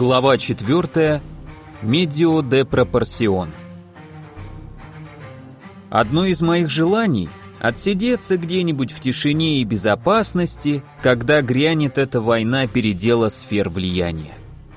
Глава 4. Медио де пропорсион. Одно из моих желаний – отсидеться где-нибудь в тишине и безопасности, когда грянет эта война передела сфер влияния.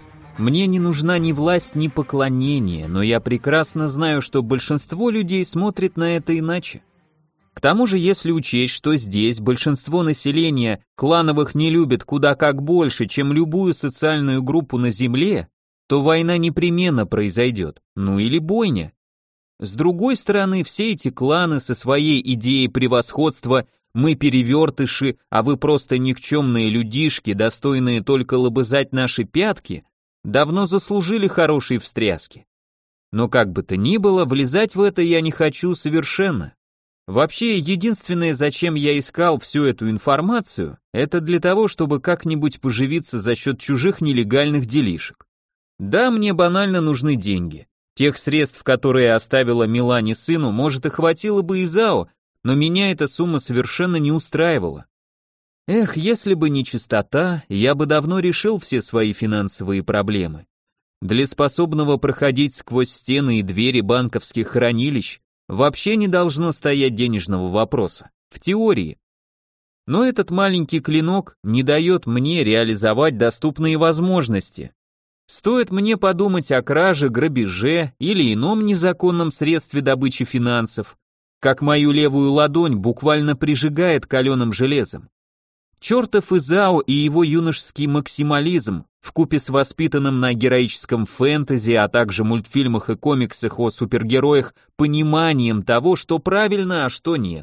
Мне не нужна ни власть, ни поклонение, но я прекрасно знаю, что большинство людей смотрит на это иначе. К тому же, если учесть, что здесь большинство населения клановых не любит куда как больше, чем любую социальную группу на Земле, то война непременно произойдет, ну или бойня. С другой стороны, все эти кланы со своей идеей превосходства «мы перевертыши, а вы просто никчемные людишки, достойные только лобызать наши пятки», давно заслужили хорошие встряски. Но как бы то ни было, влезать в это я не хочу совершенно. Вообще, единственное, зачем я искал всю эту информацию, это для того, чтобы как-нибудь поживиться за счет чужих нелегальных делишек. Да, мне банально нужны деньги. Тех средств, которые оставила Милане сыну, может и хватило бы и ЗАО, но меня эта сумма совершенно не устраивала. Эх, если бы не чистота, я бы давно решил все свои финансовые проблемы. Для способного проходить сквозь стены и двери банковских хранилищ вообще не должно стоять денежного вопроса, в теории. Но этот маленький клинок не дает мне реализовать доступные возможности. Стоит мне подумать о краже, грабеже или ином незаконном средстве добычи финансов, как мою левую ладонь буквально прижигает каленым железом. Чертов Изао и его юношеский максимализм вкупе с воспитанным на героическом фэнтези, а также мультфильмах и комиксах о супергероях пониманием того, что правильно, а что нет.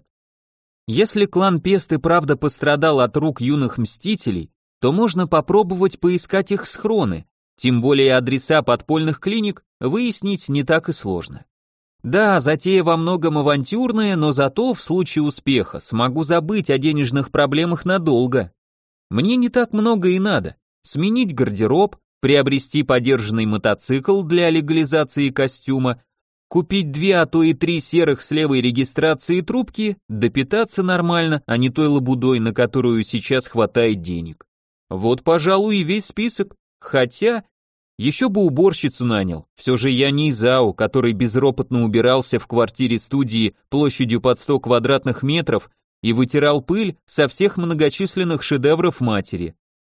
Если клан Пест и правда пострадал от рук юных мстителей, то можно попробовать поискать их схроны, тем более адреса подпольных клиник выяснить не так и сложно. Да, затея во многом авантюрная, но зато в случае успеха смогу забыть о денежных проблемах надолго. Мне не так много и надо. Сменить гардероб, приобрести подержанный мотоцикл для легализации костюма, купить 2, а то и 3 серых с левой регистрации трубки, допитаться нормально, а не той лабудой, на которую сейчас хватает денег. Вот, пожалуй, и весь список. Хотя, еще бы уборщицу нанял, все же я не Изао, который безропотно убирался в квартире-студии площадью под 100 квадратных метров и вытирал пыль со всех многочисленных шедевров матери.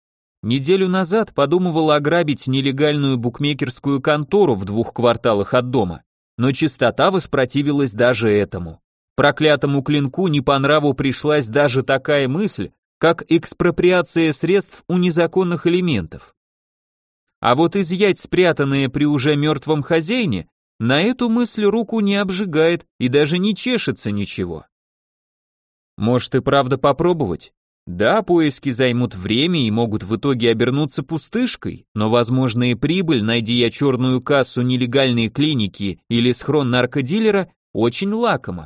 Неделю назад подумывал ограбить нелегальную букмекерскую контору в 2 кварталах от дома, но чистота воспротивилась даже этому. Проклятому клинку не по нраву пришлась даже такая мысль, как экспроприация средств у незаконных элементов. А вот изъять спрятанное при уже мертвом хозяине, на эту мысль руку не обжигает и даже не чешется ничего. Может и правда попробовать? Да, поиски займут время и могут в итоге обернуться пустышкой, но возможная прибыль, найди я черную кассу нелегальной клиники или схрон наркодилера, очень лакома.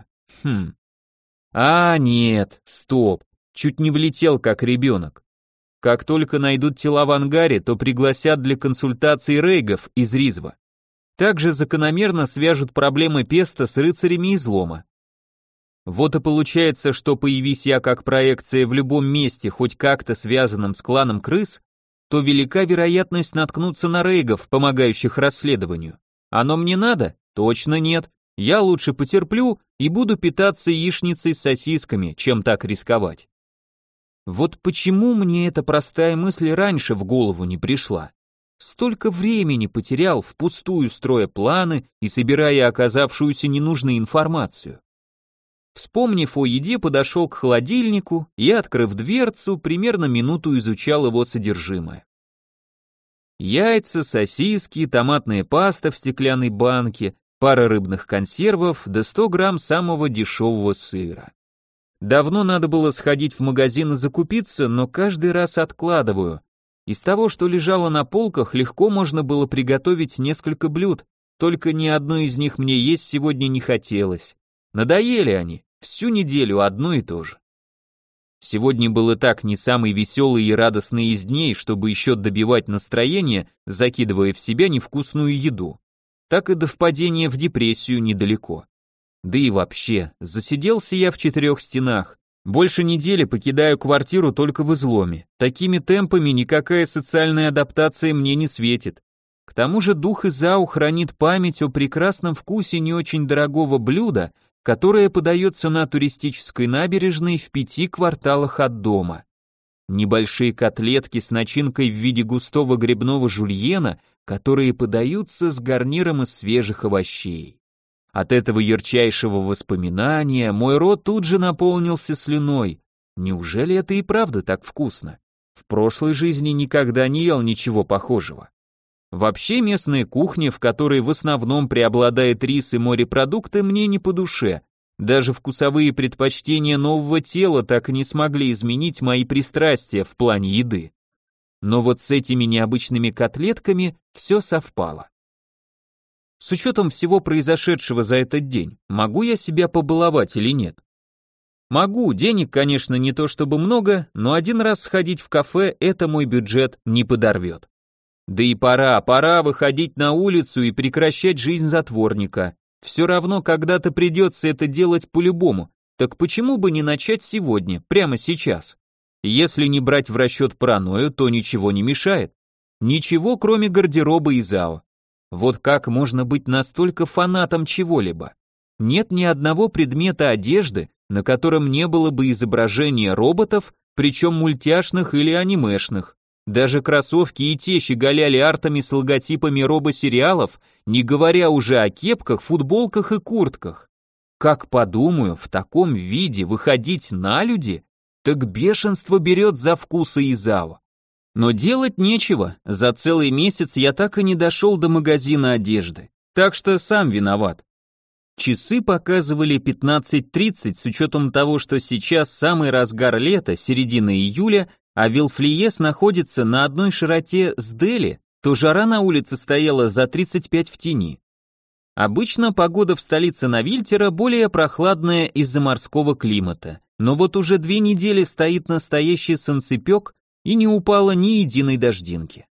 А, нет, стоп, чуть не влетел как ребенок. Как только найдут тела в ангаре, то пригласят для консультаций рейгов из Ризва. Также закономерно свяжут проблемы Песта с рыцарями излома. Вот и получается, что появись я как проекция в любом месте, хоть как-то связанном с кланом крыс, то велика вероятность наткнуться на рейгов, помогающих расследованию. Оно мне надо? Точно нет. Я лучше потерплю и буду питаться яичницей с сосисками, чем так рисковать. Вот почему мне эта простая мысль раньше в голову не пришла? Столько времени потерял, впустую строя планы и собирая оказавшуюся ненужной информацию. Вспомнив о еде, подошел к холодильнику и, открыв дверцу, примерно минуту изучал его содержимое. Яйца, сосиски, томатная паста в стеклянной банке, пара рыбных консервов, да 100 грамм самого дешевого сыра. Давно надо было сходить в магазин и закупиться, но каждый раз откладываю. Из того, что лежало на полках, легко можно было приготовить несколько блюд, только ни одно из них мне есть сегодня не хотелось. Надоели они, всю неделю одно и то же. Сегодня был и так не самый веселый и радостный из дней, чтобы еще добивать настроение, закидывая в себя невкусную еду. Так и до впадения в депрессию недалеко. Да и вообще, засиделся я в 4 стенах. Больше недели покидаю квартиру только в изломе. Такими темпами никакая социальная адаптация мне не светит. К тому же дух Изао хранит память о прекрасном вкусе не очень дорогого блюда, которое подается на туристической набережной в 5 кварталах от дома. Небольшие котлетки с начинкой в виде густого грибного жульена, которые подаются с гарниром из свежих овощей. От этого ярчайшего воспоминания мой рот тут же наполнился слюной. Неужели это и правда так вкусно? В прошлой жизни никогда не ел ничего похожего. Вообще местная кухня, в которой в основном преобладает рис и морепродукты, мне не по душе. Даже вкусовые предпочтения нового тела так и не смогли изменить мои пристрастия в плане еды. Но вот с этими необычными котлетками все совпало. С учетом всего произошедшего за этот день, могу я себя побаловать или нет? Могу, денег, конечно, не то чтобы много, но один раз сходить в кафе это мой бюджет не подорвет. Да и пора выходить на улицу и прекращать жизнь затворника. Все равно когда-то придется это делать по-любому, так почему бы не начать сегодня, прямо сейчас? Если не брать в расчет паранойю, то ничего не мешает. Ничего, кроме гардероба Изао. Вот как можно быть настолько фанатом чего-либо? Нет ни одного предмета одежды, на котором не было бы изображения роботов, причем мультяшных или анимешных. Даже кроссовки и те щеголяли артами с логотипами робосериалов, не говоря уже о кепках, футболках и куртках. Как подумаю, в таком виде выходить на люди, так бешенство берет за вкусы Изао. Но делать нечего, за целый месяц я так и не дошел до магазина одежды, так что сам виноват. Часы показывали 15:30 с учетом того, что сейчас самый разгар лета, середина июля, а Вилфлиес находится на одной широте с Дели, то жара на улице стояла за 35 в тени. Обычно погода в столице Навильтера более прохладная из-за морского климата, но вот уже 2 недели стоит настоящий солнцепек и не упало ни единой дождинки.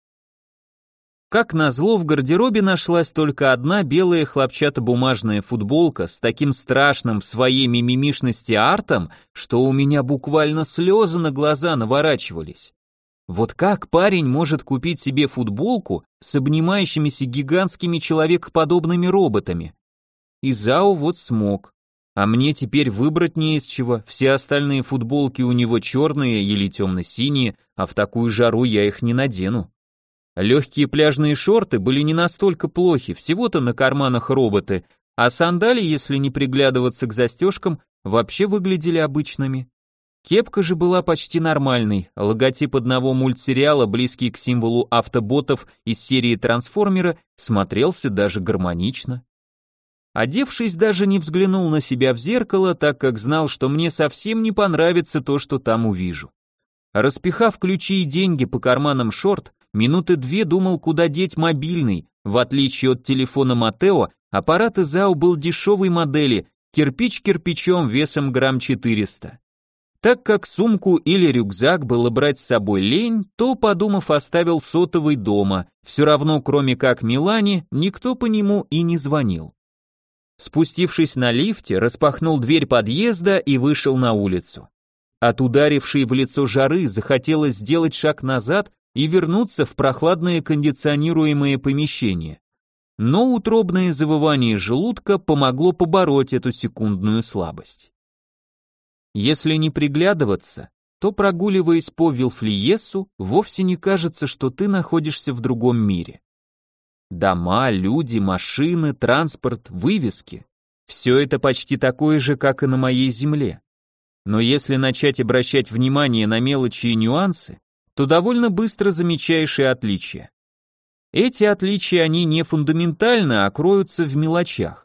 Как назло, в гардеробе нашлась только одна белая хлопчатобумажная футболка с таким страшным в своей мимимишности артом, что у меня буквально слезы на глаза наворачивались. Вот как парень может купить себе футболку с обнимающимися гигантскими человекоподобными роботами? Изао вот смог. А мне теперь выбрать не из чего, все остальные футболки у него черные или темно-синие, а в такую жару я их не надену. Легкие пляжные шорты были не настолько плохи, всего-то на карманах роботы, а сандали, если не приглядываться к застежкам, вообще выглядели обычными. Кепка же была почти нормальной, логотип одного мультсериала, близкий к символу автоботов из серии «Трансформеры», смотрелся даже гармонично. Одевшись, даже не взглянул на себя в зеркало, так как знал, что мне совсем не понравится то, что там увижу. Распихав ключи и деньги по карманам шорт, минуты 2 думал, куда деть мобильный. В отличие от телефона Матео, аппарат Изао был дешевой модели, кирпич кирпичом весом грамм 400. Так как сумку или рюкзак было брать с собой лень, то, подумав, оставил сотовый дома, все равно, кроме как Милане, никто по нему и не звонил. Спустившись на лифте, распахнул дверь подъезда и вышел на улицу. От ударившей в лицо жары захотелось сделать шаг назад и вернуться в прохладное кондиционируемое помещение. Но утробное завывание желудка помогло побороть эту секундную слабость. Если не приглядываться, то, прогуливаясь по Вилфлиесу, вовсе не кажется, что ты находишься в другом мире. Дома, люди, машины, транспорт, вывески – все это почти такое же, как и на моей земле. Но если начать обращать внимание на мелочи и нюансы, то довольно быстро замечаешь и отличия. Эти отличия, они не фундаментально, а кроются в мелочах.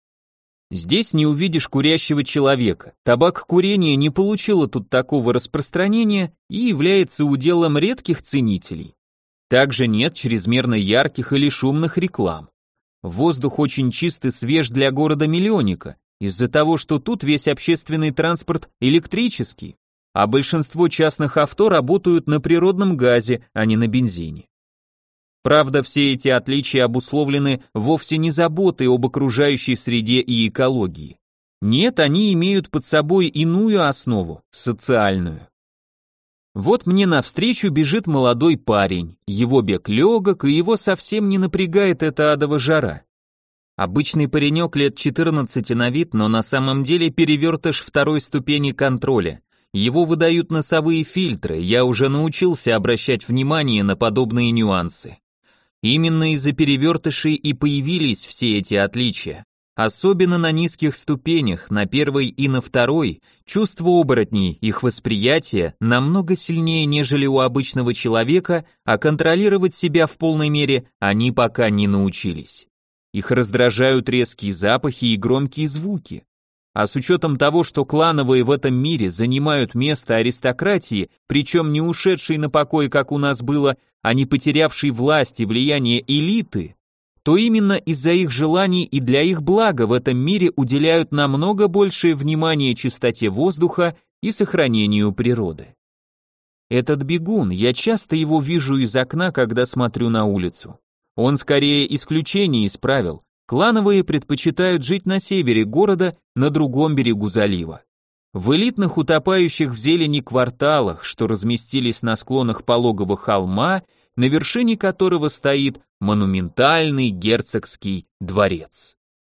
Здесь не увидишь курящего человека, табакокурение не получило тут такого распространения и является уделом редких ценителей. Также нет чрезмерно ярких или шумных реклам. Воздух очень чист и свеж для города-миллионника, из-за того, что тут весь общественный транспорт электрический, а большинство частных авто работают на природном газе, а не на бензине. Правда, все эти отличия обусловлены вовсе не заботой об окружающей среде и экологии. Нет, они имеют под собой иную основу, социальную. Вот мне навстречу бежит молодой парень, его бег легок, и его совсем не напрягает эта адова жара. Обычный паренек лет 14 на вид, но на самом деле перевертыш второй ступени контроля. Его выдают носовые фильтры, я уже научился обращать внимание на подобные нюансы. Именно из-за перевертышей и появились все эти отличия. Особенно на низких ступенях, на первой и на второй, чувство оборотней, их восприятие намного сильнее, нежели у обычного человека, а контролировать себя в полной мере они пока не научились. Их раздражают резкие запахи и громкие звуки. А с учетом того, что клановые в этом мире занимают место аристократии, причем не ушедшей на покой, как у нас было, а не потерявшей власть и влияние элиты, то именно из-за их желаний и для их блага в этом мире уделяют намного большее внимание чистоте воздуха и сохранению природы. Этот бегун, я часто его вижу из окна, когда смотрю на улицу. Он скорее исключение из правил. Клановые предпочитают жить на севере города, на другом берегу залива. В элитных утопающих в зелени кварталах, что разместились на склонах пологого холма, на вершине которого стоит монументальный герцогский дворец.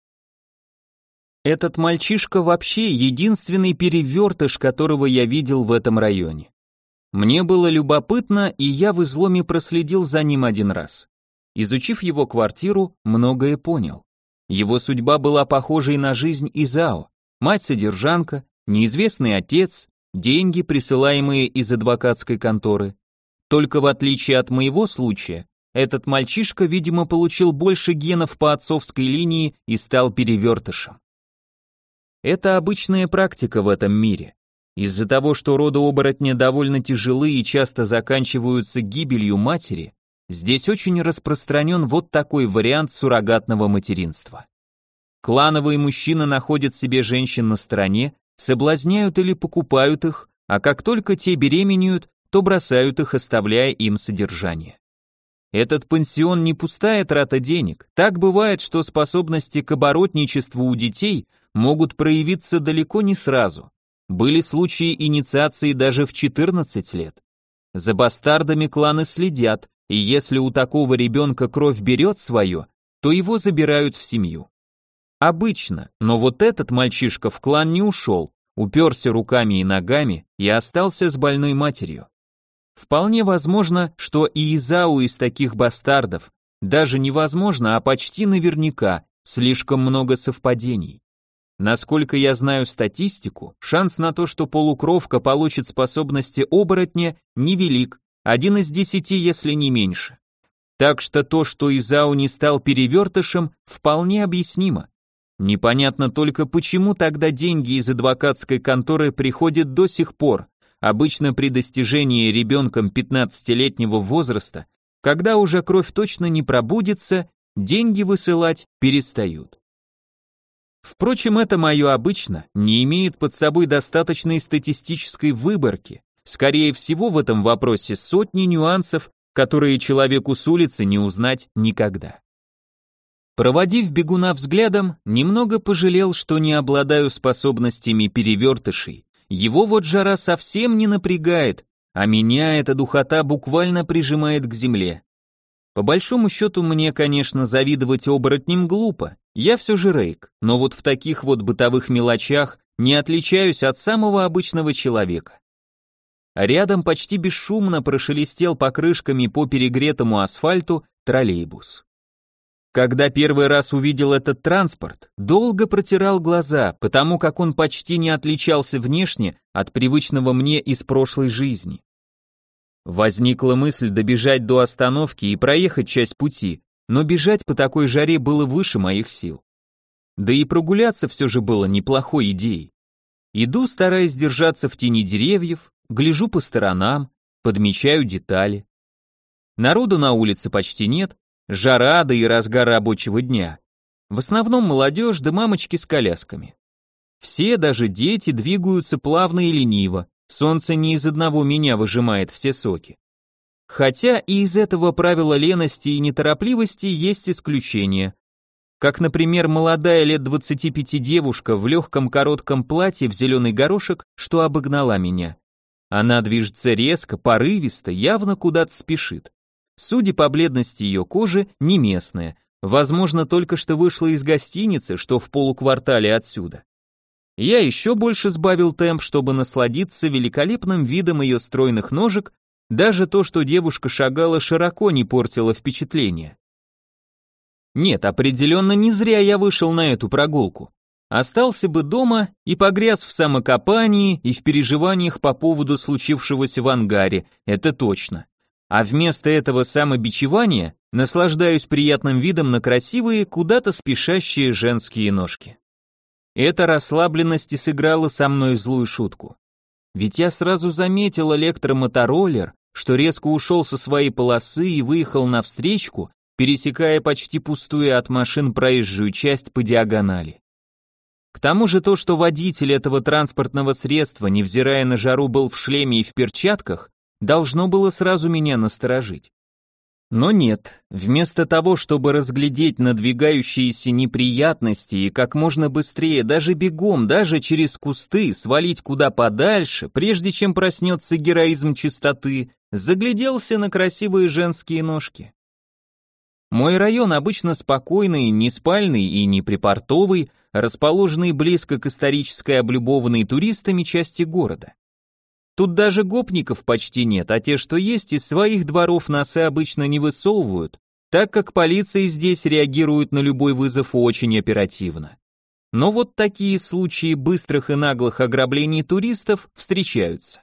Этот мальчишка вообще единственный перевертыш, которого я видел в этом районе. Мне было любопытно, и я в изломе проследил за ним один раз. Изучив его квартиру, многое понял. Его судьба была похожей на жизнь Изао. Мать-содержанка, неизвестный отец, деньги, присылаемые из адвокатской конторы. Только в отличие от моего случая, этот мальчишка, видимо, получил больше генов по отцовской линии и стал перевертышем. Это обычная практика в этом мире. Из-за того, что роды оборотня довольно тяжелы и часто заканчиваются гибелью матери, здесь очень распространен вот такой вариант суррогатного материнства. Клановые мужчины находят себе женщин на стороне, соблазняют или покупают их, а как только те беременеют, то бросают их, оставляя им содержание. Этот пансион не пустая трата денег. Так бывает, что способности к оборотничеству у детей могут проявиться далеко не сразу. Были случаи инициации даже в 14 лет. За бастардами кланы следят, и если у такого ребенка кровь берет свое, то его забирают в семью. Обычно, но вот этот мальчишка в клан не ушел, уперся руками и ногами и остался с больной матерью. Вполне возможно, что и Изау из таких бастардов, даже невозможно, а почти наверняка, слишком много совпадений. Насколько я знаю статистику, шанс на то, что полукровка получит способности оборотня, невелик, 1 из 10, если не меньше. Так что то, что Изау не стал перевертышем, вполне объяснимо. Непонятно только, почему тогда деньги из адвокатской конторы приходят до сих пор, обычно при достижении ребенком 15-летнего возраста, когда уже кровь точно не пробудится, деньги высылать перестают. Впрочем, это мое обычно не имеет под собой достаточной статистической выборки. Скорее всего, в этом вопросе сотни нюансов, которые человеку с улицы не узнать никогда. Проводив бегуна взглядом, немного пожалел, что не обладаю способностями перевертышей. Его вот жара совсем не напрягает, а меня эта духота буквально прижимает к земле. По большому счету мне, конечно, завидовать оборотням глупо, я все же рейк, но вот в таких вот бытовых мелочах не отличаюсь от самого обычного человека. Рядом почти бесшумно прошелестел покрышками по перегретому асфальту троллейбус. Когда первый раз увидел этот транспорт, долго протирал глаза, потому как он почти не отличался внешне от привычного мне из прошлой жизни. Возникла мысль добежать до остановки и проехать часть пути, но бежать по такой жаре было выше моих сил. Да и прогуляться все же было неплохой идеей. Иду, стараясь держаться в тени деревьев, гляжу по сторонам, подмечаю детали. Народу на улице почти нет, жара, да и разгар рабочего дня. В основном молодежь да мамочки с колясками. Все, даже дети, двигаются плавно и лениво, солнце не из одного меня выжимает все соки. Хотя и из этого правила лености и неторопливости есть исключения. Как, например, молодая лет 25 девушка в легком коротком платье в зеленый горошек, что обогнала меня. Она движется резко, порывисто, явно куда-то спешит. Судя по бледности ее кожи, не местная, возможно, только что вышла из гостиницы, что в полуквартале отсюда. Я еще больше сбавил темп, чтобы насладиться великолепным видом ее стройных ножек, даже то, что девушка шагала широко, не портило впечатление. Нет, определенно не зря я вышел на эту прогулку. Остался бы дома и погряз в самокопании и в переживаниях по поводу случившегося в ангаре, это точно. А вместо этого самобичевания наслаждаюсь приятным видом на красивые, куда-то спешащие женские ножки. Эта расслабленность и сыграла со мной злую шутку. Ведь я сразу заметил электромотороллер, что резко ушел со своей полосы и выехал навстречку, пересекая почти пустую от машин проезжую часть по диагонали. К тому же то, что водитель этого транспортного средства, невзирая на жару, был в шлеме и в перчатках, должно было сразу меня насторожить. Но нет, вместо того, чтобы разглядеть надвигающиеся неприятности и как можно быстрее, даже бегом, даже через кусты, свалить куда подальше, прежде чем проснется героизм чистоты, загляделся на красивые женские ножки. Мой район обычно спокойный, не спальный и не припортовый, расположенный близко к исторической облюбованной туристами части города. Тут даже гопников почти нет, а те, что есть, из своих дворов носы обычно не высовывают, так как полиция здесь реагирует на любой вызов очень оперативно. Но вот такие случаи быстрых и наглых ограблений туристов встречаются.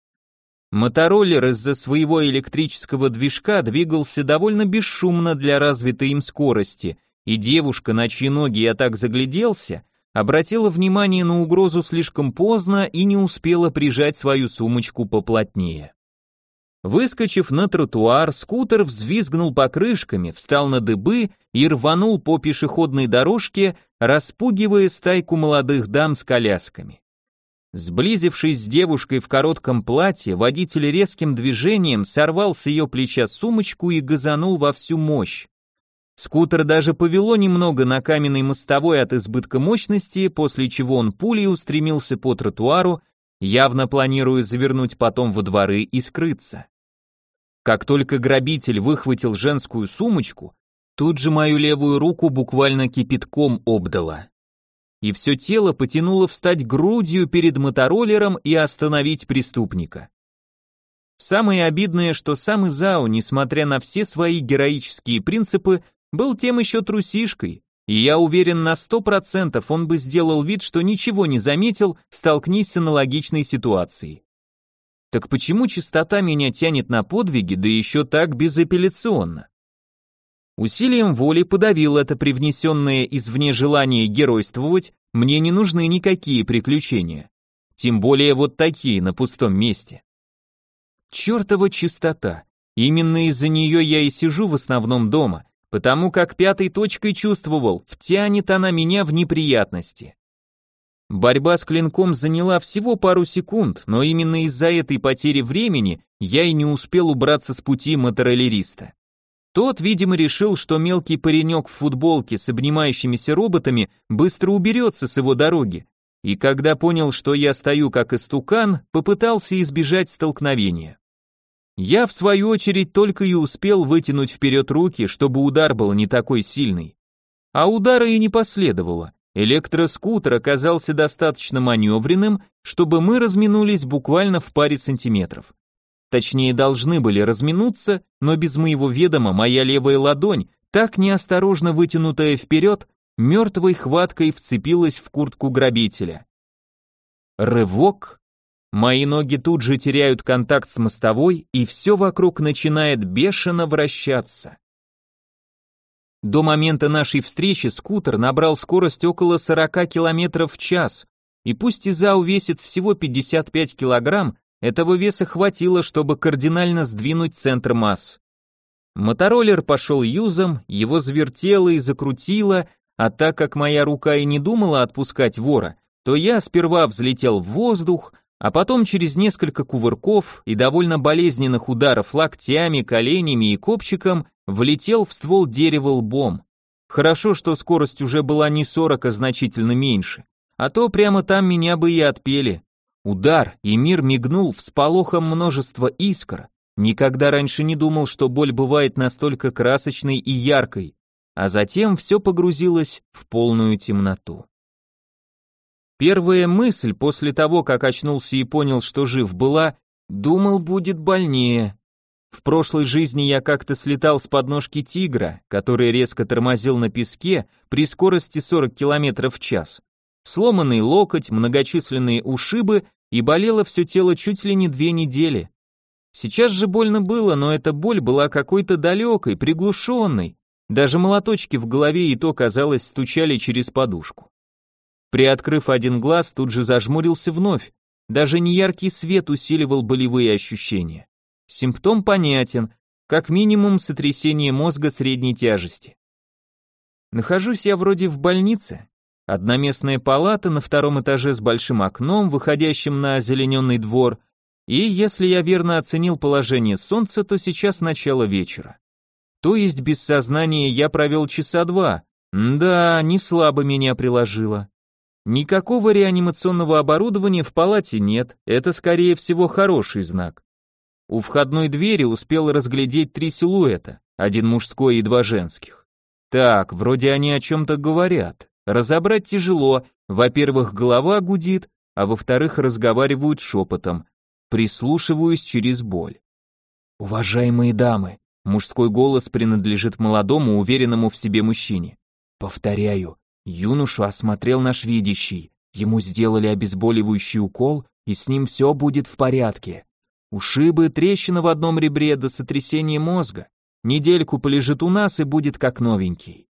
Мотороллер из-за своего электрического движка двигался довольно бесшумно для развитой им скорости, и девушка, на чьи ноги я так загляделся, обратила внимание на угрозу слишком поздно и не успела прижать свою сумочку поплотнее. Выскочив на тротуар, скутер взвизгнул покрышками, встал на дыбы и рванул по пешеходной дорожке, распугивая стайку молодых дам с колясками. Сблизившись с девушкой в коротком платье, водитель резким движением сорвал с ее плеча сумочку и газанул во всю мощь. Скутер даже повело немного на каменной мостовой от избытка мощности, после чего он пулей устремился по тротуару, явно планируя завернуть потом во дворы и скрыться. Как только грабитель выхватил женскую сумочку, тут же мою левую руку буквально кипятком обдало. И все тело потянуло встать грудью перед мотороллером и остановить преступника. Самое обидное, что сам Изао, несмотря на все свои героические принципы, был тем еще трусишкой, и я уверен на 100% он бы сделал вид, что ничего не заметил, столкнись с аналогичной ситуацией. Так почему чистота меня тянет на подвиги, да еще так безапелляционно? Усилием воли подавил это привнесенное извне желание геройствовать, мне не нужны никакие приключения. Тем более вот такие на пустом месте. Чертова чистота. Именно из-за нее я и сижу в основном дома, потому как пятой точкой чувствовал, втянет она меня в неприятности. Борьба с клинком заняла всего пару секунд, но именно из-за этой потери времени я и не успел убраться с пути мотороллериста. Тот, видимо, решил, что мелкий паренек в футболке с обнимающимися роботами быстро уберется с его дороги, и когда понял, что я стою как истукан, попытался избежать столкновения. Я, в свою очередь, только и успел вытянуть вперед руки, чтобы удар был не такой сильный. А удара и не последовало. Электроскутер оказался достаточно маневренным, чтобы мы разминулись буквально в паре сантиметров. Точнее, должны были разминуться, но без моего ведома моя левая ладонь, так неосторожно вытянутая вперед, мертвой хваткой вцепилась в куртку грабителя. Рывок. Мои ноги тут же теряют контакт с мостовой, и все вокруг начинает бешено вращаться. До момента нашей встречи скутер набрал скорость около 40 км в час, и пусть Изао весит всего 55 килограмм, этого веса хватило, чтобы кардинально сдвинуть центр масс. Мотороллер пошел юзом, его завертело и закрутило, а так как моя рука и не думала отпускать вора, то я сперва взлетел в воздух, а потом через несколько кувырков и довольно болезненных ударов локтями, коленями и копчиком влетел в ствол дерева лбом. Хорошо, что скорость уже была не 40, а значительно меньше, а то прямо там меня бы и отпели. Удар, и мир мигнул всполохом множества искр. Никогда раньше не думал, что боль бывает настолько красочной и яркой, а затем все погрузилось в полную темноту. Первая мысль после того, как очнулся и понял, что жив, была: думал, будет больнее. В прошлой жизни я как-то слетал с подножки тигра, который резко тормозил на песке при скорости 40 км в час. Сломанный локоть, многочисленные ушибы, и болело все тело чуть ли не 2 недели. Сейчас же больно было, но эта боль была какой-то далекой, приглушенной. Даже молоточки в голове и то, казалось, стучали через подушку. Приоткрыв один глаз, тут же зажмурился вновь. Даже неяркий свет усиливал болевые ощущения. Симптом понятен, как минимум сотрясение мозга средней тяжести. Нахожусь я вроде в больнице. Одноместная палата на 2-м этаже с большим окном, выходящим на озелененный двор, и если я верно оценил положение солнца, то сейчас начало вечера. То есть без сознания я провел часа 2. Да, не слабо меня приложило. Никакого реанимационного оборудования в палате нет, это скорее всего хороший знак. У входной двери успел разглядеть 3 силуэта, один мужской и 2 женских. Так, вроде они о чем-то говорят. Разобрать тяжело, во-первых, голова гудит, а во-вторых, разговаривают шепотом. Прислушиваюсь через боль. «Уважаемые дамы», мужской голос принадлежит молодому, уверенному в себе мужчине. «Повторяю, юношу осмотрел наш видящий, ему сделали обезболивающий укол, и с ним все будет в порядке. Ушибы, трещина в одном ребре до сотрясения мозга. Недельку полежит у нас и будет как новенький».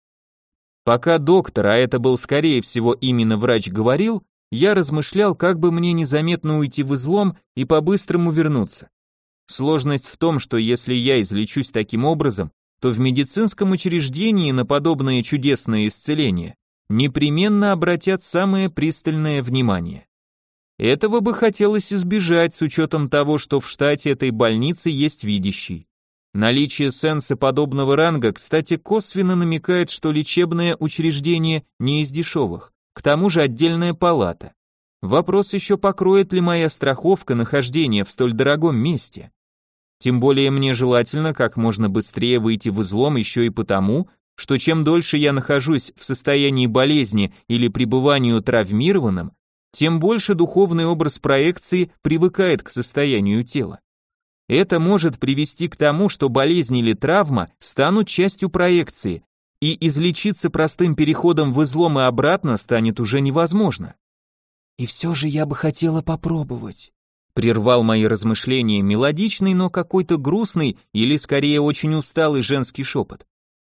Пока доктор, а это был скорее всего именно врач, говорил, я размышлял, как бы мне незаметно уйти в излом и по-быстрому вернуться. Сложность в том, что если я излечусь таким образом, то в медицинском учреждении на подобное чудесное исцеление непременно обратят самое пристальное внимание. Этого бы хотелось избежать с учетом того, что в штате этой больницы есть видящий. Наличие сенса подобного ранга, кстати, косвенно намекает, что лечебное учреждение не из дешевых, к тому же отдельная палата. Вопрос еще, покроет ли моя страховка нахождение в столь дорогом месте. Тем более мне желательно как можно быстрее выйти в излом еще и потому, что чем дольше я нахожусь в состоянии болезни или пребыванию травмированным, тем больше духовный образ проекции привыкает к состоянию тела. Это может привести к тому, что болезнь или травма станут частью проекции, и излечиться простым переходом в излом и обратно станет уже невозможно. «И все же я бы хотела попробовать», прервал мои размышления мелодичный, но какой-то грустный или скорее очень усталый женский шепот.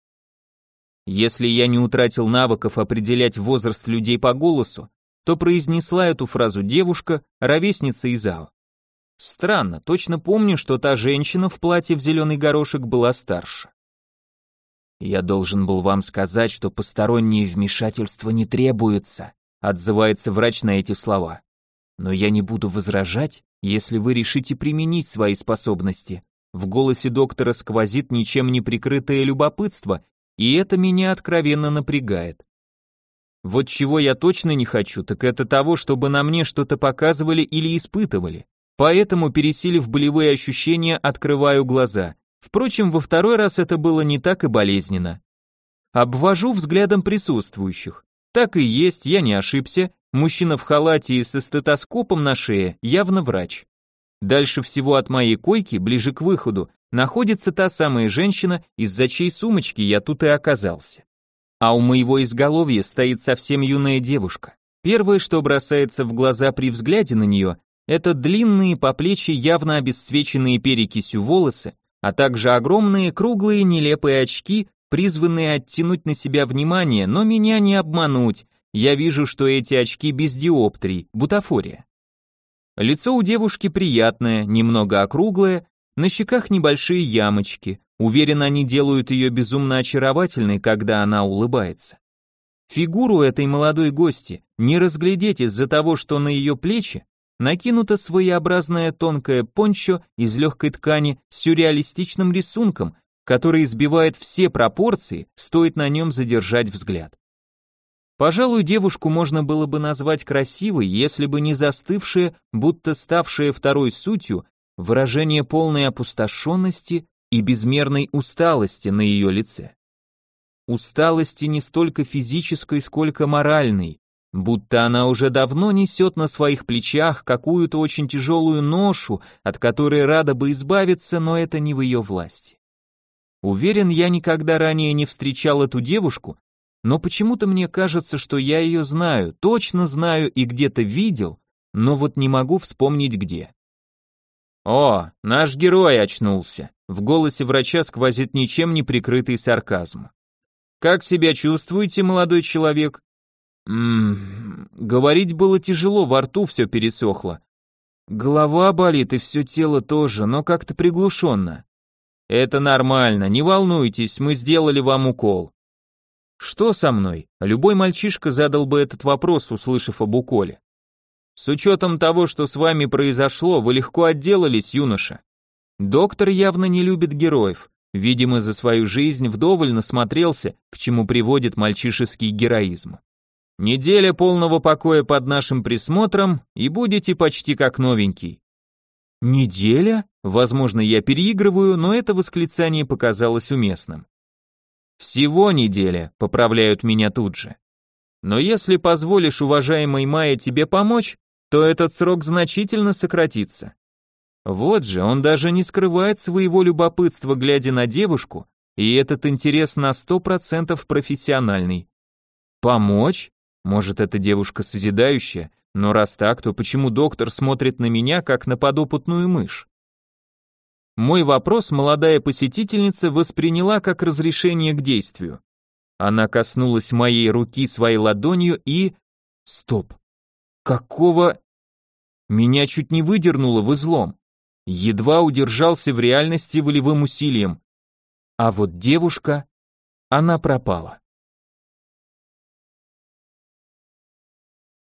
Если я не утратил навыков определять возраст людей по голосу, то произнесла эту фразу девушка, ровесница Изао. Странно, точно помню, что та женщина в платье в зеленый горошек была старше. «Я должен был вам сказать, что посторонние вмешательства не требуются», отзывается врач на эти слова. «Но я не буду возражать, если вы решите применить свои способности». В голосе доктора сквозит ничем не прикрытое любопытство, и это меня откровенно напрягает. Вот чего я точно не хочу, так это того, чтобы на мне что-то показывали или испытывали. Поэтому, пересилив болевые ощущения, открываю глаза. Впрочем, во второй раз это было не так и болезненно. Обвожу взглядом присутствующих. Так и есть, я не ошибся. Мужчина в халате и со стетоскопом на шее, явно врач. Дальше всего от моей койки, ближе к выходу, находится та самая женщина, из-за чьей сумочки я тут и оказался. А у моего изголовья стоит совсем юная девушка. Первое, что бросается в глаза при взгляде на нее, это длинные по плечи явно обесцвеченные перекисью волосы, а также огромные круглые нелепые очки, призванные оттянуть на себя внимание, но меня не обмануть. Я вижу, что эти очки без диоптрий, бутафория. Лицо у девушки приятное, немного округлое, на щеках небольшие ямочки. Уверен, они делают ее безумно очаровательной, когда она улыбается. Фигуру этой молодой гости не разглядеть из-за того, что на ее плечи накинуто своеобразное тонкое пончо из легкой ткани с сюрреалистичным рисунком, который сбивает все пропорции, стоит на нем задержать взгляд. Пожалуй, девушку можно было бы назвать красивой, если бы не застывшее, будто ставшее второй сутью, выражение полной опустошенности и безмерной усталости на ее лице. Усталости не столько физической, сколько моральной, будто она уже давно несет на своих плечах какую-то очень тяжелую ношу, от которой рада бы избавиться, но это не в ее власти. Уверен, я никогда ранее не встречал эту девушку, но почему-то мне кажется, что я ее знаю, точно знаю и где-то видел, но вот не могу вспомнить где. «О, наш герой очнулся!» В голосе врача сквозит ничем не прикрытый сарказм. «Как себя чувствуете, молодой человек?» Говорить было тяжело, во рту все пересохло. Голова болит и все тело тоже, но как-то приглушенно. «Это нормально, не волнуйтесь, мы сделали вам укол». Что со мной? Любой мальчишка задал бы этот вопрос, услышав об уколе. С учетом того, что с вами произошло, вы легко отделались, юноша. Доктор явно не любит героев, видимо, за свою жизнь вдоволь насмотрелся, к чему приводит мальчишеский героизм. Неделя полного покоя под нашим присмотром, и будете почти как новенький. Неделя? Возможно, я переигрываю, но это восклицание показалось уместным. Всего неделя, поправляют меня тут же. Но если позволишь, уважаемой Майе, тебе помочь, то этот срок значительно сократится. Вот же, он даже не скрывает своего любопытства, глядя на девушку, и этот интерес на 100% профессиональный. Помочь? Может, эта девушка созидающая, но раз так, то почему доктор смотрит на меня, как на подопытную мышь? Мой вопрос молодая посетительница восприняла как разрешение к действию. Она коснулась моей руки своей ладонью и... Стоп. Какого... Меня чуть не выдернуло в излом. Едва удержался в реальности волевым усилием. А вот девушка... Она пропала.